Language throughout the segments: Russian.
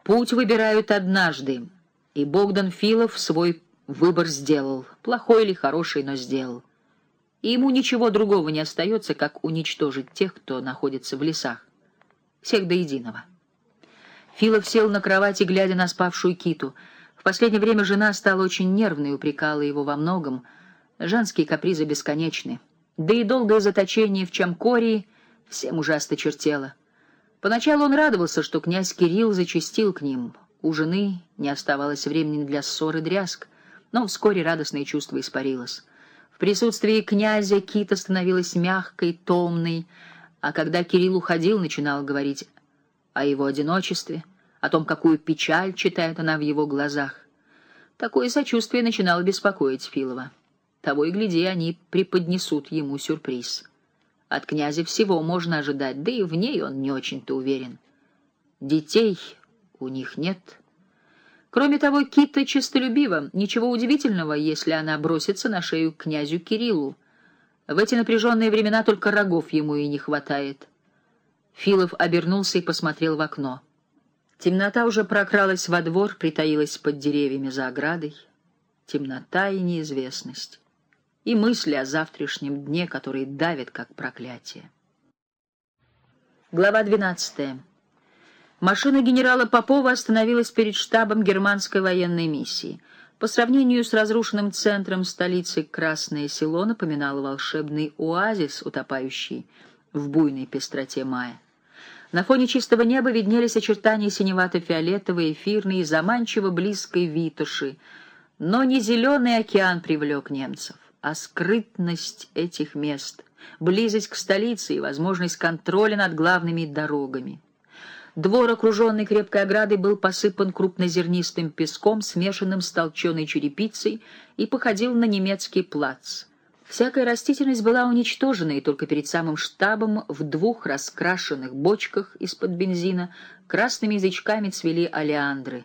Путь выбирают однажды, и Богдан Филов свой выбор сделал, плохой или хороший, но сделал. И ему ничего другого не остается, как уничтожить тех, кто находится в лесах, всех до единого. Филов сел на кровати, глядя на спавшую Киту. В последнее время жена стала очень нервной, упрекала его во многом. Женские капризы бесконечны. Да и долгое заточение в Чамкории всем ужасно чертело. Поначалу он радовался, что князь Кирилл зачастил к ним. У жены не оставалось времени для ссор и дрязг, но вскоре радостное чувство испарилось. В присутствии князя Кита становилась мягкой, томной, а когда Кирилл уходил, начинала говорить о его одиночестве, о том, какую печаль читает она в его глазах. Такое сочувствие начинало беспокоить Филова. Того и гляди, они преподнесут ему сюрприз. От князя всего можно ожидать, да и в ней он не очень-то уверен. Детей у них нет. Кроме того, Кита честолюбива. Ничего удивительного, если она бросится на шею к князю Кириллу. В эти напряженные времена только рогов ему и не хватает. Филов обернулся и посмотрел в окно. Темнота уже прокралась во двор, притаилась под деревьями за оградой. Темнота и неизвестность. И мысли о завтрашнем дне, которые давят, как проклятие. Глава 12. Машина генерала Попова остановилась перед штабом германской военной миссии. По сравнению с разрушенным центром столицы Красное Село напоминало волшебный оазис, утопающий в буйной пестроте мая. На фоне чистого неба виднелись очертания синевато-фиолетовой, эфирной и заманчиво близкой Витоши, но не зеленый океан привлек немцев, а скрытность этих мест, близость к столице и возможность контроля над главными дорогами. Двор, окруженный крепкой оградой, был посыпан крупнозернистым песком, смешанным с толченой черепицей, и походил на немецкий плац. Всякая растительность была уничтожена, и только перед самым штабом в 2 раскрашенных бочках из-под бензина красными язычками цвели олеандры.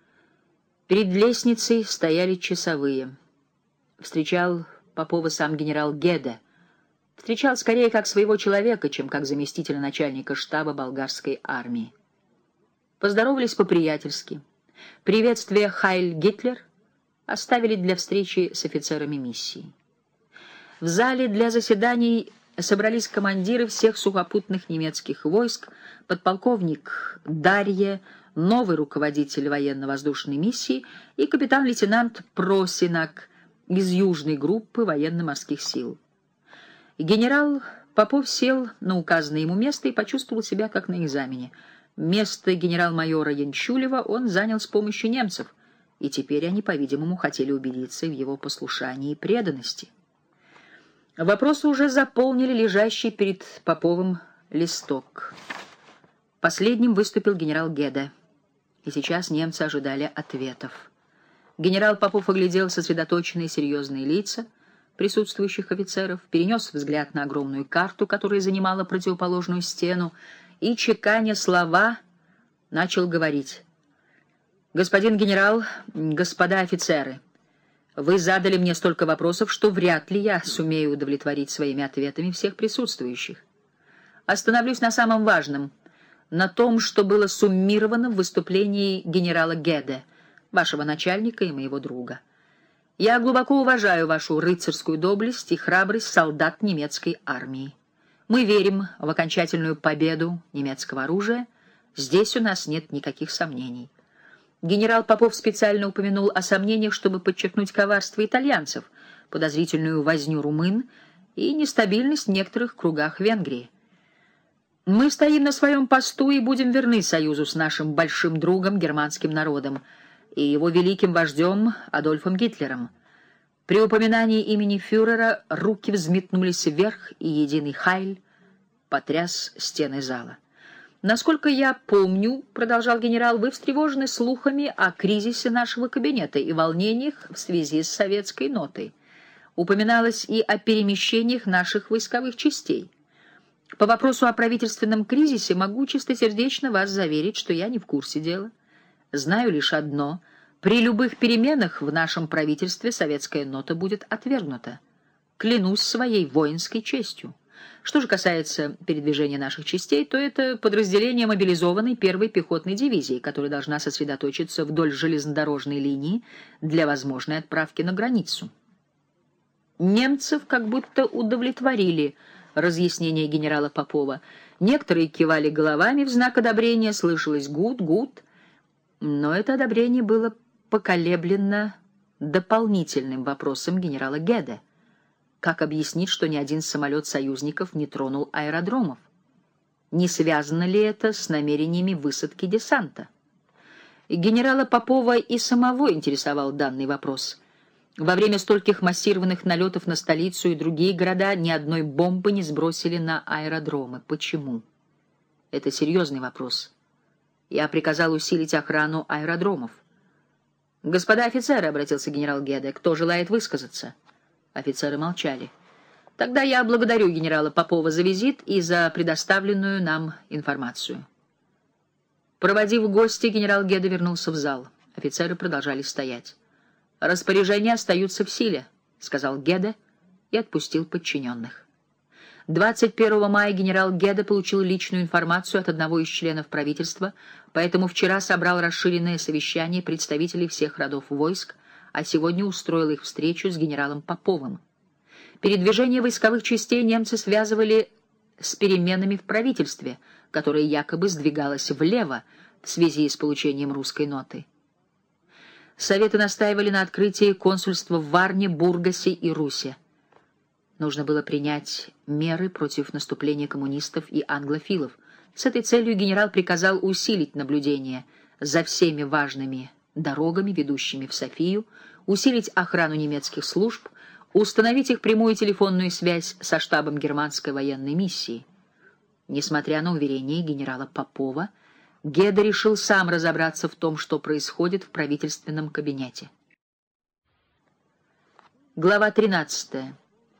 Перед лестницей стояли часовые. Встречал Попова сам генерал Геде. Встречал скорее как своего человека, чем как заместителя начальника штаба болгарской армии. Поздоровались по-приятельски. Приветствие «Хайль Гитлер» оставили для встречи с офицерами миссии. В зале для заседаний собрались командиры всех сухопутных немецких войск, подполковник Дарье, новый руководитель военно-воздушной миссии и капитан-лейтенант Просинак из южной группы военно-морских сил. Генерал Попов сел на указанное ему место и почувствовал себя как на экзамене. Место генерал-майора Янчулева он занял с помощью немцев, и теперь они, по-видимому, хотели убедиться в его послушании и преданности. Вопросы уже заполнили лежащий перед Поповым листок. Последним выступил генерал Геде, и сейчас немцы ожидали ответов. Генерал Попов оглядел сосредоточенные серьезные лица присутствующих офицеров, перенес взгляд на огромную карту, которая занимала противоположную стену, и, чеканя слова, начал говорить. «Господин генерал, господа офицеры, вы задали мне столько вопросов, что вряд ли я сумею удовлетворить своими ответами всех присутствующих. Остановлюсь на самом важном, на том, что было суммировано в выступлении генерала Геде, вашего начальника и моего друга. Я глубоко уважаю вашу рыцарскую доблесть и храбрость солдат немецкой армии. Мы верим в окончательную победу немецкого оружия. Здесь у нас нет никаких сомнений. Генерал Попов специально упомянул о сомнениях, чтобы подчеркнуть коварство итальянцев, подозрительную возню румын и нестабильность в некоторых кругах Венгрии. Мы стоим на своем посту и будем верны союзу с нашим большим другом германским народом и его великим вождем Адольфом Гитлером. При упоминании имени фюрера руки взметнулись вверх, и единый «Хайль» потряс стены зала. «Насколько я помню, — продолжал генерал, — вы встревожены слухами о кризисе нашего кабинета и волнениях в связи с советской нотой. Упоминалось и о перемещениях наших войсковых частей. По вопросу о правительственном кризисе могу чистосердечно вас заверить, что я не в курсе дела. Знаю лишь одно — при любых переменах в нашем правительстве советская нота будет отвергнута. Клянусь своей воинской честью. Что же касается передвижения наших частей, то это подразделение мобилизованной первой пехотной дивизии, которая должна сосредоточиться вдоль железнодорожной линии для возможной отправки на границу. Немцев как будто удовлетворили разъяснения генерала Попова. Некоторые кивали головами в знак одобрения, слышалось «гуд, гуд», но это одобрение было поколеблено дополнительным вопросом генерала Геде. Как объяснить, что ни один самолет союзников не тронул аэродромов? Не связано ли это с намерениями высадки десанта? Генерала Попова и самого интересовал данный вопрос. Во время стольких массированных налетов на столицу и другие города ни одной бомбы не сбросили на аэродромы. Почему? Это серьезный вопрос. Я приказал усилить охрану аэродромов. «Господа офицеры», — обратился генерал Геде, — «кто желает высказаться?» Офицеры молчали. «Тогда я благодарю генерала Попова за визит и за предоставленную нам информацию». Проводив гостя, генерал Геде вернулся в зал. Офицеры продолжали стоять. «Распоряжения остаются в силе», — сказал Геде и отпустил подчиненных. 21 мая генерал Геде получил личную информацию от одного из членов правительства, поэтому вчера собрал расширенное совещание представителей всех родов войск, а сегодня устроил их встречу с генералом Поповым. Передвижение войсковых частей немцы связывали с переменами в правительстве, которое якобы сдвигалось влево в связи с получением русской ноты. Советы настаивали на открытии консульства в Варне, Бургасе и Русе. Нужно было принять меры против наступления коммунистов и англофилов. С этой целью генерал приказал усилить наблюдение за всеми важными дорогами, ведущими в Софию, усилить охрану немецких служб, установить их прямую телефонную связь со штабом германской военной миссии. Несмотря на уверения генерала Попова, Геде решил сам разобраться в том, что происходит в правительственном кабинете. Глава 13.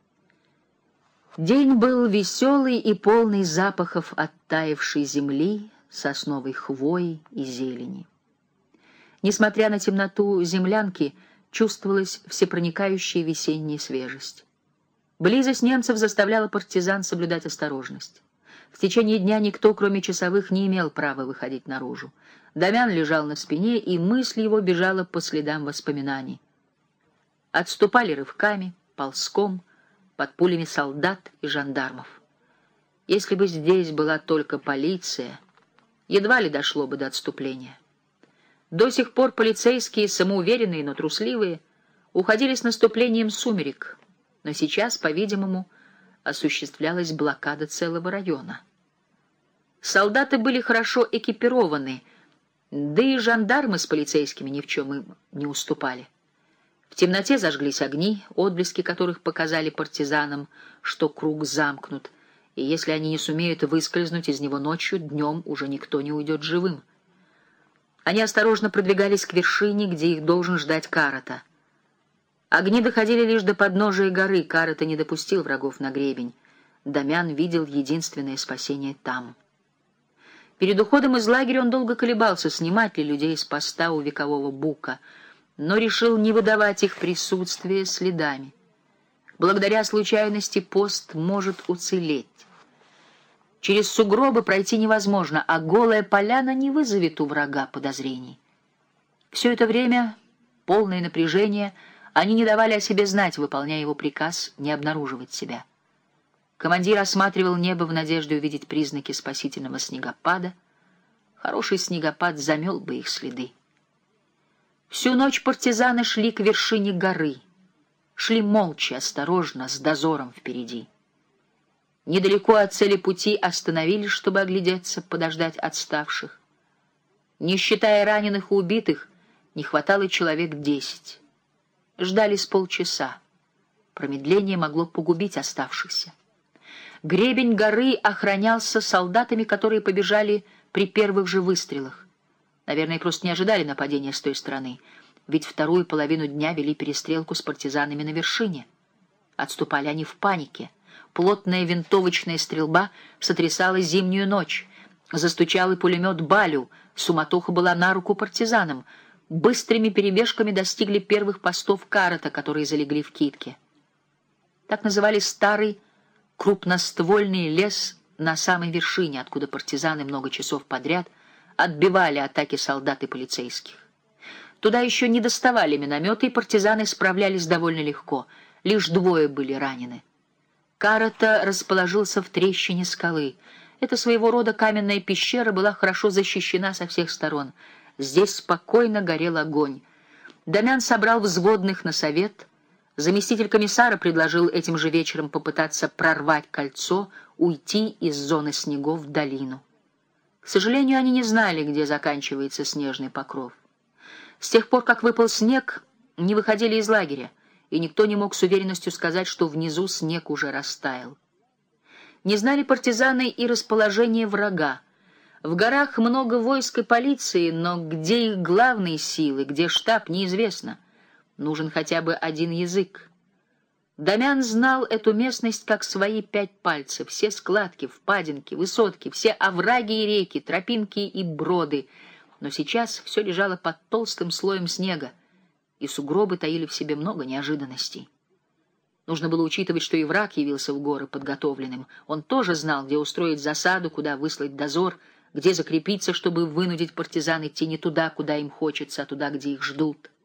День был веселый и полный запахов оттаившей земли, сосновой хвои и зелени. Несмотря на темноту землянки, чувствовалась всепроникающая весенняя свежесть. Близость немцев заставляла партизан соблюдать осторожность. В течение дня никто, кроме часовых, не имел права выходить наружу. Дамян лежал на спине, и мысль его бежала по следам воспоминаний. Отступали рывками, ползком, под пулями солдат и жандармов. Если бы здесь была только полиция, едва ли дошло бы до отступления. До сих пор полицейские, самоуверенные, но трусливые, уходили с наступлением сумерек, но сейчас, по-видимому, осуществлялась блокада целого района. Солдаты были хорошо экипированы, да и жандармы с полицейскими ни в чем им не уступали. В темноте зажглись огни, отблески которых показали партизанам, что круг замкнут, и если они не сумеют выскользнуть из него ночью, днем уже никто не уйдет живым. Они осторожно продвигались к вершине, где их должен ждать Карата. Огни доходили лишь до подножия горы, Карата не допустил врагов на гребень. Дамян видел единственное спасение там. Перед уходом из лагеря он долго колебался, снимать ли людей с поста у векового бука, но решил не выдавать их присутствие следами. Благодаря случайности пост может уцелеть. Через сугробы пройти невозможно, а голая поляна не вызовет у врага подозрений. Все это время, полное напряжение, они не давали о себе знать, выполняя его приказ не обнаруживать себя. Командир осматривал небо в надежде увидеть признаки спасительного снегопада. Хороший снегопад замел бы их следы. Всю ночь партизаны шли к вершине горы. Шли молча, осторожно, с дозором впереди. Недалеко от цели пути остановились, чтобы оглядеться, подождать отставших. Не считая раненых и убитых, не хватало человек 10. Ждали с полчаса. Промедление могло погубить оставшихся. Гребень горы охранялся солдатами, которые побежали при первых же выстрелах. Наверное, просто не ожидали нападения с той стороны, ведь вторую половину дня вели перестрелку с партизанами на вершине. Отступали они в панике. Плотная винтовочная стрельба сотрясала зимнюю ночь. Застучал и пулемет «Балю», суматоха была на руку партизанам. Быстрыми перебежками достигли первых постов Карата, которые залегли в Китке. Так называли старый крупноствольный лес на самой вершине, откуда партизаны много часов подряд отбивали атаки солдат и полицейских. Туда еще не доставали минометы, и партизаны справлялись довольно легко. Лишь 2 были ранены. Карата расположился в трещине скалы. Эта своего рода каменная пещера была хорошо защищена со всех сторон. Здесь спокойно горел огонь. Дамян собрал взводных на совет. Заместитель комиссара предложил этим же вечером попытаться прорвать кольцо, уйти из зоны снегов в долину. К сожалению, они не знали, где заканчивается снежный покров. С тех пор, как выпал снег, не выходили из лагеря, и никто не мог с уверенностью сказать, что внизу снег уже растаял. Не знали партизаны и расположение врага. В горах много войск и полиции, но где их главные силы, где штаб, неизвестно. Нужен хотя бы один язык. Дамян знал эту местность как свои 5 пальцев, все складки, впадинки, высотки, все овраги и реки, тропинки и броды. Но сейчас все лежало под толстым слоем снега, и сугробы таили в себе много неожиданностей. Нужно было учитывать, что и враг явился в горы подготовленным. Он тоже знал, где устроить засаду, куда выслать дозор, где закрепиться, чтобы вынудить партизан идти не туда, куда им хочется, а туда, где их ждут.